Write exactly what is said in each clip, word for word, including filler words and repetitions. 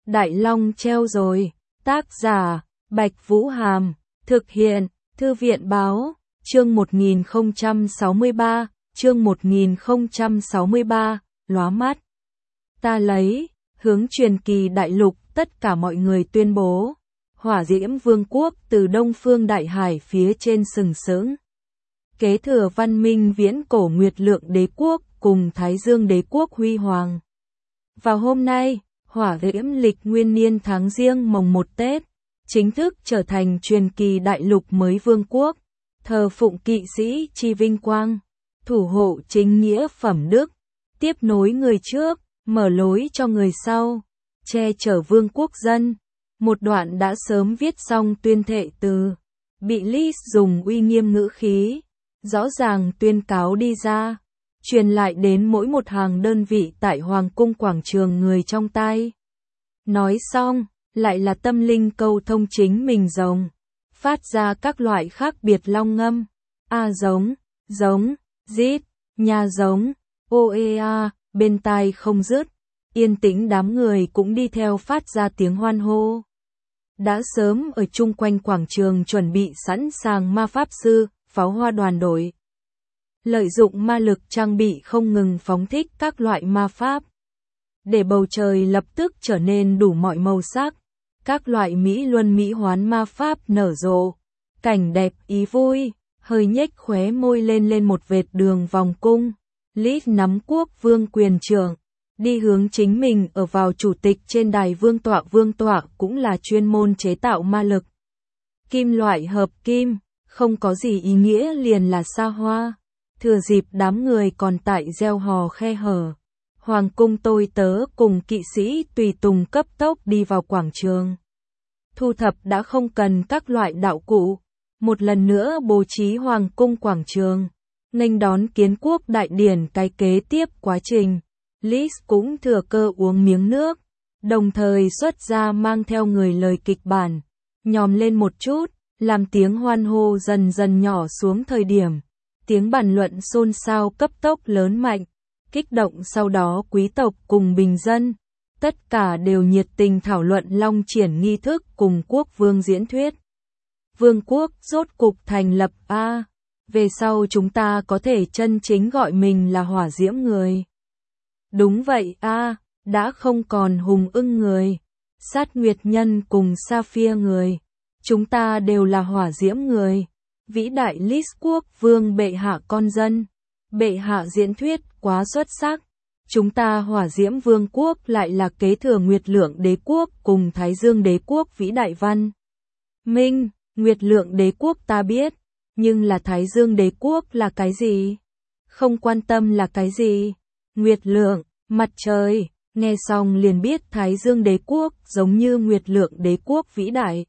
Đại Long treo rồi, tác giả, Bạch Vũ Hàm, thực hiện, Thư viện Báo, chương một nghìn không trăm sáu mươi ba, chương một nghìn không trăm sáu mươi ba, lóa mắt. Ta lấy, hướng truyền kỳ đại lục, tất cả mọi người tuyên bố, Hỏa Diễm Vương quốc từ Đông Phương Đại Hải phía trên sừng sững. Kế thừa văn minh viễn cổ Nguyệt Lượng Đế quốc cùng Thái Dương Đế quốc huy hoàng. Vào hôm nay, Hỏa Diễm lịch nguyên niên tháng Giêng mồng một Tết, chính thức trở thành truyền kỳ đại lục mới vương quốc, thờ phụng kỵ sĩ chi vinh quang, thủ hộ chính nghĩa phẩm đức, tiếp nối người trước, mở lối cho người sau, che chở vương quốc dân. Một đoạn đã sớm viết xong tuyên thệ từ, bị Lis dùng uy nghiêm ngữ khí, rõ ràng tuyên cáo đi ra, truyền lại đến mỗi một hàng đơn vị tại Hoàng cung quảng trường người trong tay. Nói xong, lại là tâm linh câu thông chính mình rồng, phát ra các loại khác biệt long ngâm, a giống, giống, rít, nha giống, oea, bên tai không dứt, yên tĩnh đám người cũng đi theo phát ra tiếng hoan hô. Đã sớm ở chung quanh quảng trường chuẩn bị sẵn sàng ma pháp sư, pháo hoa đoàn đội. Lợi dụng ma lực trang bị không ngừng phóng thích các loại ma pháp. Để bầu trời lập tức trở nên đủ mọi màu sắc. Các loại mỹ luân mỹ hoán ma pháp nở rộ. Cảnh đẹp ý vui, hơi nhếch khóe môi lên lên một vệt đường vòng cung. Lis nắm quốc vương quyền trưởng. Đi hướng chính mình ở vào chủ tịch trên đài vương tọa. Vương tọa cũng là chuyên môn chế tạo ma lực. Kim loại hợp kim, không có gì ý nghĩa liền là xa hoa. Thừa dịp đám người còn tại gieo hò khe hở. Hoàng cung tôi tớ cùng kỵ sĩ tùy tùng cấp tốc đi vào quảng trường. Thu thập đã không cần các loại đạo cụ. Một lần nữa bố trí hoàng cung quảng trường. Nghênh đón kiến quốc đại điển cái kế tiếp quá trình. Lis cũng thừa cơ uống miếng nước, đồng thời xuất ra mang theo người lời kịch bản, nhòm lên một chút, làm tiếng hoan hô dần dần nhỏ xuống thời điểm. Tiếng bàn luận xôn xao cấp tốc lớn mạnh, kích động sau đó quý tộc cùng bình dân, tất cả đều nhiệt tình thảo luận long triển nghi thức cùng quốc vương diễn thuyết. Vương quốc rốt cục thành lập a, về sau chúng ta có thể chân chính gọi mình là Hỏa Diễm người. Đúng vậy a, đã không còn Hùng Ưng người, Sát Nguyệt nhân cùng Sapphire người, chúng ta đều là Hỏa Diễm người. Vĩ đại Lis quốc vương bệ hạ con dân, bệ hạ diễn thuyết quá xuất sắc. Chúng ta Hỏa Diễm Vương quốc lại là kế thừa Nguyệt Lượng Đế quốc cùng Thái Dương Đế quốc vĩ đại văn minh. Nguyệt Lượng Đế quốc ta biết, nhưng là Thái Dương Đế quốc là cái gì? Không quan tâm là cái gì? Nguyệt Lượng, mặt trời, nghe xong liền biết Thái Dương Đế quốc giống như Nguyệt Lượng Đế quốc vĩ đại.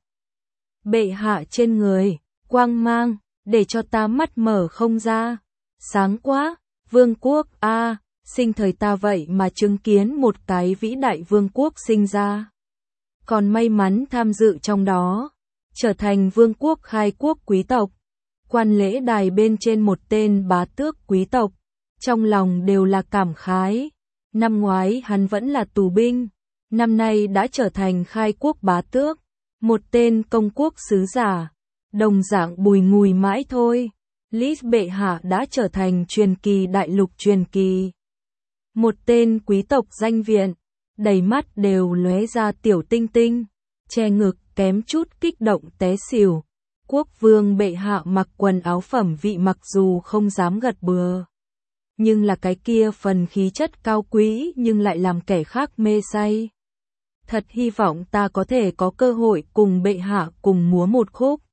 Bệ hạ trên người, quang mang, để cho ta mắt mở không ra. Sáng quá, vương quốc a, à, sinh thời ta vậy mà chứng kiến một cái vĩ đại vương quốc sinh ra. Còn may mắn tham dự trong đó, trở thành vương quốc khai quốc quý tộc. Quan lễ đài bên trên một tên bá tước quý tộc, trong lòng đều là cảm khái. Năm ngoái hắn vẫn là tù binh, năm nay đã trở thành khai quốc bá tước, một tên công quốc sứ giả. Đồng dạng bùi ngùi mãi thôi, Lis bệ hạ đã trở thành truyền kỳ đại lục truyền kỳ. Một tên quý tộc danh viện, đầy mắt đều lóe ra tiểu tinh tinh, che ngực kém chút kích động té xỉu. Quốc vương bệ hạ mặc quần áo phẩm vị mặc dù không dám gật bừa, nhưng là cái kia phần khí chất cao quý nhưng lại làm kẻ khác mê say. Thật hy vọng ta có thể có cơ hội cùng bệ hạ cùng múa một khúc.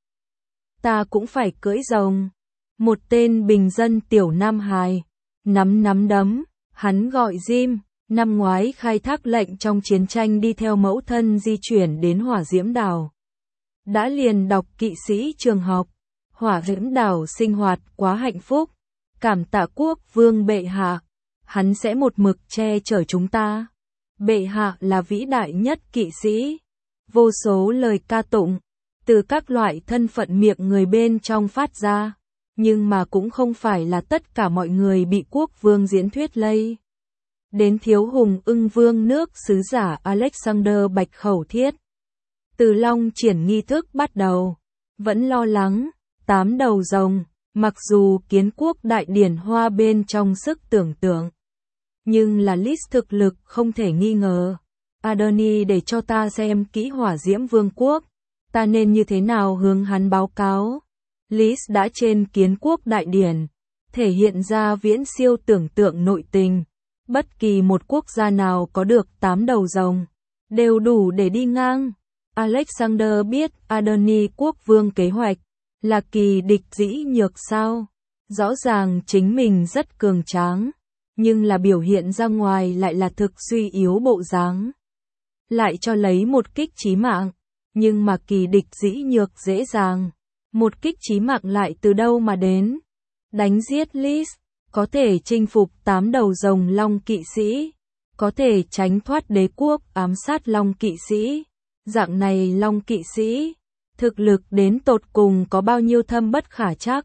Ta cũng phải cưỡi rồng. Một tên bình dân tiểu nam hài, nắm nắm đấm, hắn gọi Jim, năm ngoái khai thác lệnh trong chiến tranh đi theo mẫu thân di chuyển đến Hỏa Diễm đảo. Đã liền đọc kỵ sĩ trường học, Hỏa Diễm đảo sinh hoạt quá hạnh phúc, cảm tạ quốc vương bệ hạ, hắn sẽ một mực che chở chúng ta. Bệ hạ là vĩ đại nhất kỵ sĩ, vô số lời ca tụng từ các loại thân phận miệng người bên trong phát ra, nhưng mà cũng không phải là tất cả mọi người bị quốc vương diễn thuyết lây. đến thiếu hùng ưng vương nước sứ giả Alexander Bạch Khẩu Thiết. Từ long triển nghi thức bắt đầu, vẫn lo lắng, tám đầu rồng, mặc dù kiến quốc đại điển hoa bên trong sức tưởng tượng. Nhưng là Lis thực lực không thể nghi ngờ. Adoni để cho ta xem kỹ hỏa diễm vương quốc, ta nên như thế nào hướng hắn báo cáo. Lis đã trên kiến quốc đại điển, thể hiện ra viễn siêu tưởng tượng nội tình. Bất kỳ một quốc gia nào có được tám đầu rồng, đều đủ để đi ngang. Alexander biết Adoni quốc vương kế hoạch, là kỳ địch dĩ nhược sao. Rõ ràng chính mình rất cường tráng, nhưng là biểu hiện ra ngoài lại là thực suy yếu bộ dáng. Lại cho lấy một kích chí mạng, nhưng mà kỳ địch dĩ nhược dễ dàng. Một kích chí mạng lại từ đâu mà đến? Đánh giết Lis, có thể chinh phục tám đầu rồng long kỵ sĩ, có thể tránh thoát đế quốc ám sát long kỵ sĩ. Dạng này long kỵ sĩ, thực lực đến tột cùng có bao nhiêu thâm bất khả trắc.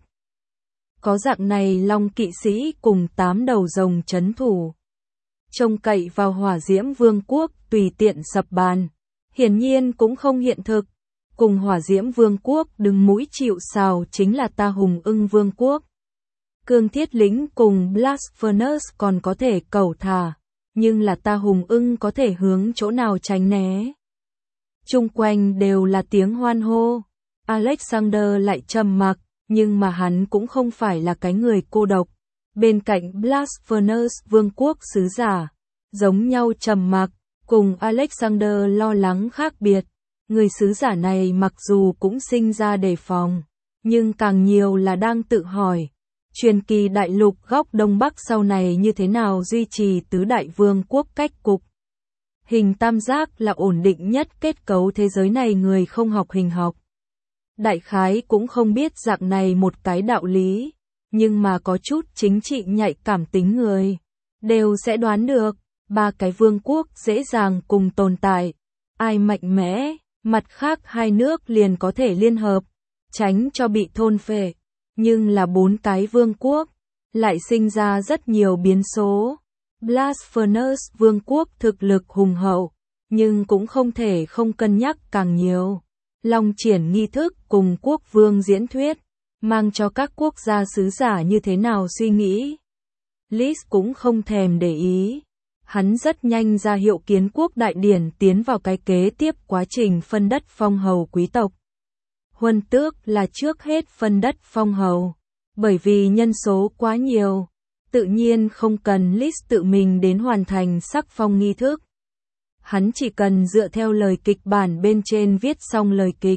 Có dạng này long kỵ sĩ cùng tám đầu rồng trấn thủ, trông cậy vào hỏa diễm vương quốc tùy tiện sập bàn, hiển nhiên cũng không hiện thực. Cùng hỏa diễm vương quốc đứng mũi chịu sào chính là ta hùng ưng vương quốc. Cương thiết lĩnh cùng Blast Furnace còn có thể cẩu thả, nhưng là ta hùng ưng có thể hướng chỗ nào tránh né. Chung quanh đều là tiếng hoan hô. Alexander lại trầm mặc, nhưng mà hắn cũng không phải là cái người cô độc. Bên cạnh Blast Furnace vương quốc sứ giả, giống nhau trầm mặc, cùng Alexander lo lắng khác biệt. Người sứ giả này mặc dù cũng sinh ra đề phòng, nhưng càng nhiều là đang tự hỏi, truyền kỳ đại lục góc Đông Bắc sau này như thế nào duy trì tứ đại vương quốc cách cục. Hình tam giác là ổn định nhất kết cấu thế giới này, người không học hình học. Đại khái cũng không biết dạng này một cái đạo lý, nhưng mà có chút chính trị nhạy cảm tính người, đều sẽ đoán được, ba cái vương quốc dễ dàng cùng tồn tại. Ai mạnh mẽ, mặt khác hai nước liền có thể liên hợp, tránh cho bị thôn phệ. Nhưng là bốn cái vương quốc, lại sinh ra rất nhiều biến số. Blast Furnace vương quốc thực lực hùng hậu, nhưng cũng không thể không cân nhắc càng nhiều. Long triển nghi thức cùng quốc vương diễn thuyết, mang cho các quốc gia sứ giả như thế nào suy nghĩ. Lis cũng không thèm để ý. Hắn rất nhanh ra hiệu kiến quốc đại điển tiến vào cái kế tiếp quá trình phân đất phong hầu quý tộc. Huân tước là trước hết phân đất phong hầu, bởi vì nhân số quá nhiều, tự nhiên không cần Lis tự mình đến hoàn thành sắc phong nghi thức. Hắn chỉ cần dựa theo lời kịch bản bên trên viết xong lời kịch,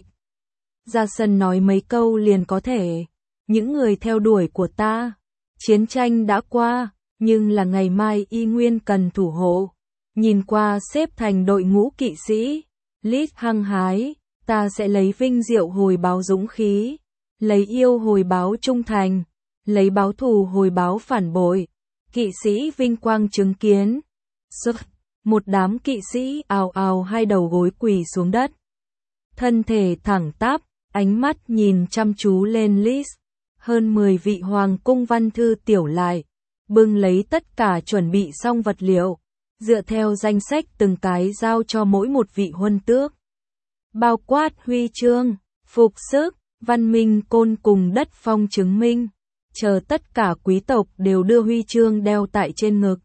ra sân nói mấy câu liền có thể. Những người theo đuổi của ta, chiến tranh đã qua, nhưng là ngày mai y nguyên cần thủ hộ. Nhìn qua xếp thành đội ngũ kỵ sĩ, Lis hăng hái, ta sẽ lấy vinh diệu hồi báo dũng khí, lấy yêu hồi báo trung thành, lấy báo thù hồi báo phản bội. Kỵ sĩ vinh quang chứng kiến. Sức, một đám kỵ sĩ ào ào hai đầu gối quỳ xuống đất. Thân thể thẳng tắp, ánh mắt nhìn chăm chú lên Lis. Hơn mười vị hoàng cung văn thư tiểu lại, bưng lấy tất cả chuẩn bị xong vật liệu, dựa theo danh sách từng cái giao cho mỗi một vị huân tước. Bao quát huy chương, phục sức, văn minh côn cùng đất phong chứng minh, chờ tất cả quý tộc đều đưa huy chương đeo tại trên ngực.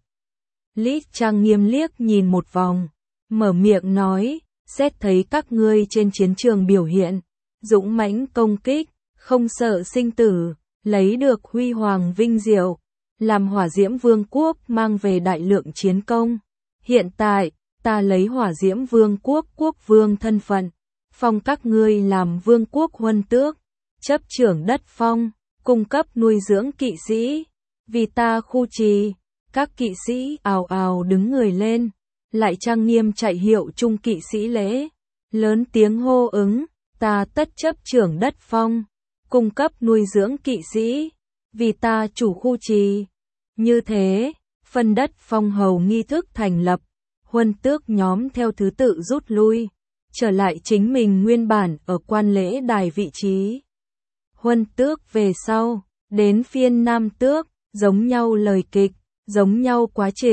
Lis trang nghiêm liếc nhìn một vòng, mở miệng nói, xét thấy các ngươi trên chiến trường biểu hiện, dũng mãnh công kích, không sợ sinh tử, lấy được huy hoàng vinh diệu, làm hỏa diễm vương quốc mang về đại lượng chiến công. Hiện tại, ta lấy hỏa diễm vương quốc quốc vương thân phận, phong các ngươi làm vương quốc huân tước, chấp trưởng đất phong, cung cấp nuôi dưỡng kỵ sĩ, vì ta khu trì. Các kỵ sĩ ào ào đứng người lên, lại trang nghiêm chạy hiệu trung kỵ sĩ lễ, lớn tiếng hô ứng, ta tất chấp trưởng đất phong, cung cấp nuôi dưỡng kỵ sĩ, vì ta chủ khu trì. Như thế, phân đất phong hầu nghi thức thành lập, huân tước nhóm theo thứ tự rút lui, trở lại chính mình nguyên bản ở quan lễ đài vị trí. Huân tước về sau, đến phiên nam tước, giống nhau lời kịch, giống nhau quá trình,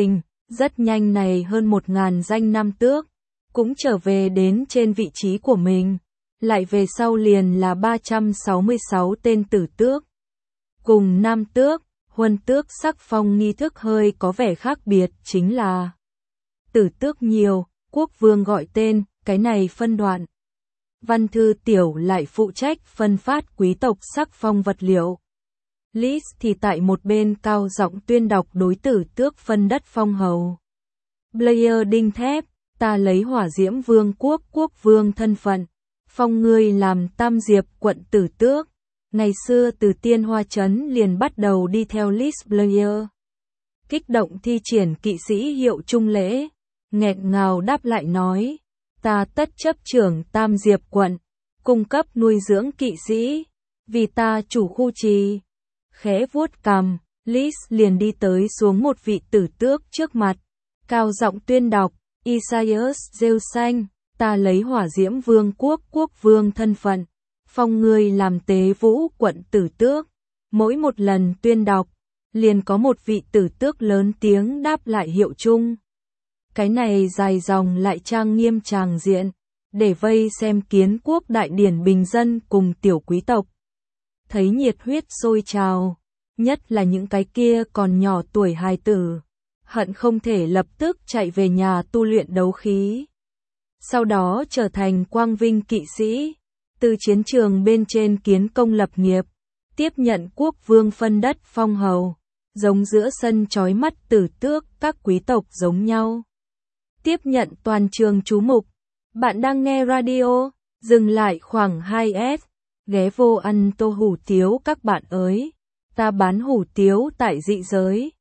Rất nhanh này hơn một ngàn danh nam tước, cũng trở về đến trên vị trí của mình, lại về sau liền là ba trăm sáu mươi sáu tên tử tước. Cùng nam tước, huân tước sắc phong nghi thức hơi có vẻ khác biệt chính là tử tước nhiều, quốc vương gọi tên, cái này phân đoạn. Văn thư tiểu lại phụ trách phân phát quý tộc sắc phong vật liệu. Liz thì tại một bên cao giọng tuyên đọc đối tử tước phân đất phong hầu. Blair đinh thép, ta lấy hỏa diễm vương quốc quốc vương thân phận, phong ngươi làm Tam Diệp quận tử tước. Ngày xưa từ Tiên Hoa Trấn liền bắt đầu đi theo Liz Blair. Kích động thi triển kỵ sĩ hiệu trung lễ, nghẹn ngào đáp lại nói, ta tất chấp trưởng Tam Diệp quận, cung cấp nuôi dưỡng kỵ sĩ, vì ta chủ khu trì. Khẽ vuốt cằm, Liz liền đi tới xuống một vị tử tước trước mặt, cao giọng tuyên đọc, Isaias rêu xanh, ta lấy hỏa diễm vương quốc quốc vương thân phận, phong ngươi làm Tế Vũ quận tử tước. Mỗi một lần tuyên đọc, liền có một vị tử tước lớn tiếng đáp lại hiệu chung. Cái này dài dòng lại trang nghiêm tràng diện, để vây xem kiến quốc đại điển bình dân cùng tiểu quý tộc. Thấy nhiệt huyết sôi trào, nhất là những cái kia còn nhỏ tuổi hài tử, hận không thể lập tức chạy về nhà tu luyện đấu khí. Sau đó trở thành quang vinh kỵ sĩ, từ chiến trường bên trên kiến công lập nghiệp, tiếp nhận quốc vương phân đất phong hầu, giống giữa sân chói mắt tử tước các quý tộc giống nhau. Tiếp nhận toàn trường chú mục. Bạn đang nghe radio, dừng lại khoảng hai S, ghé vô ăn tô hủ tiếu các bạn ơi. Ta bán hủ tiếu tại dị giới.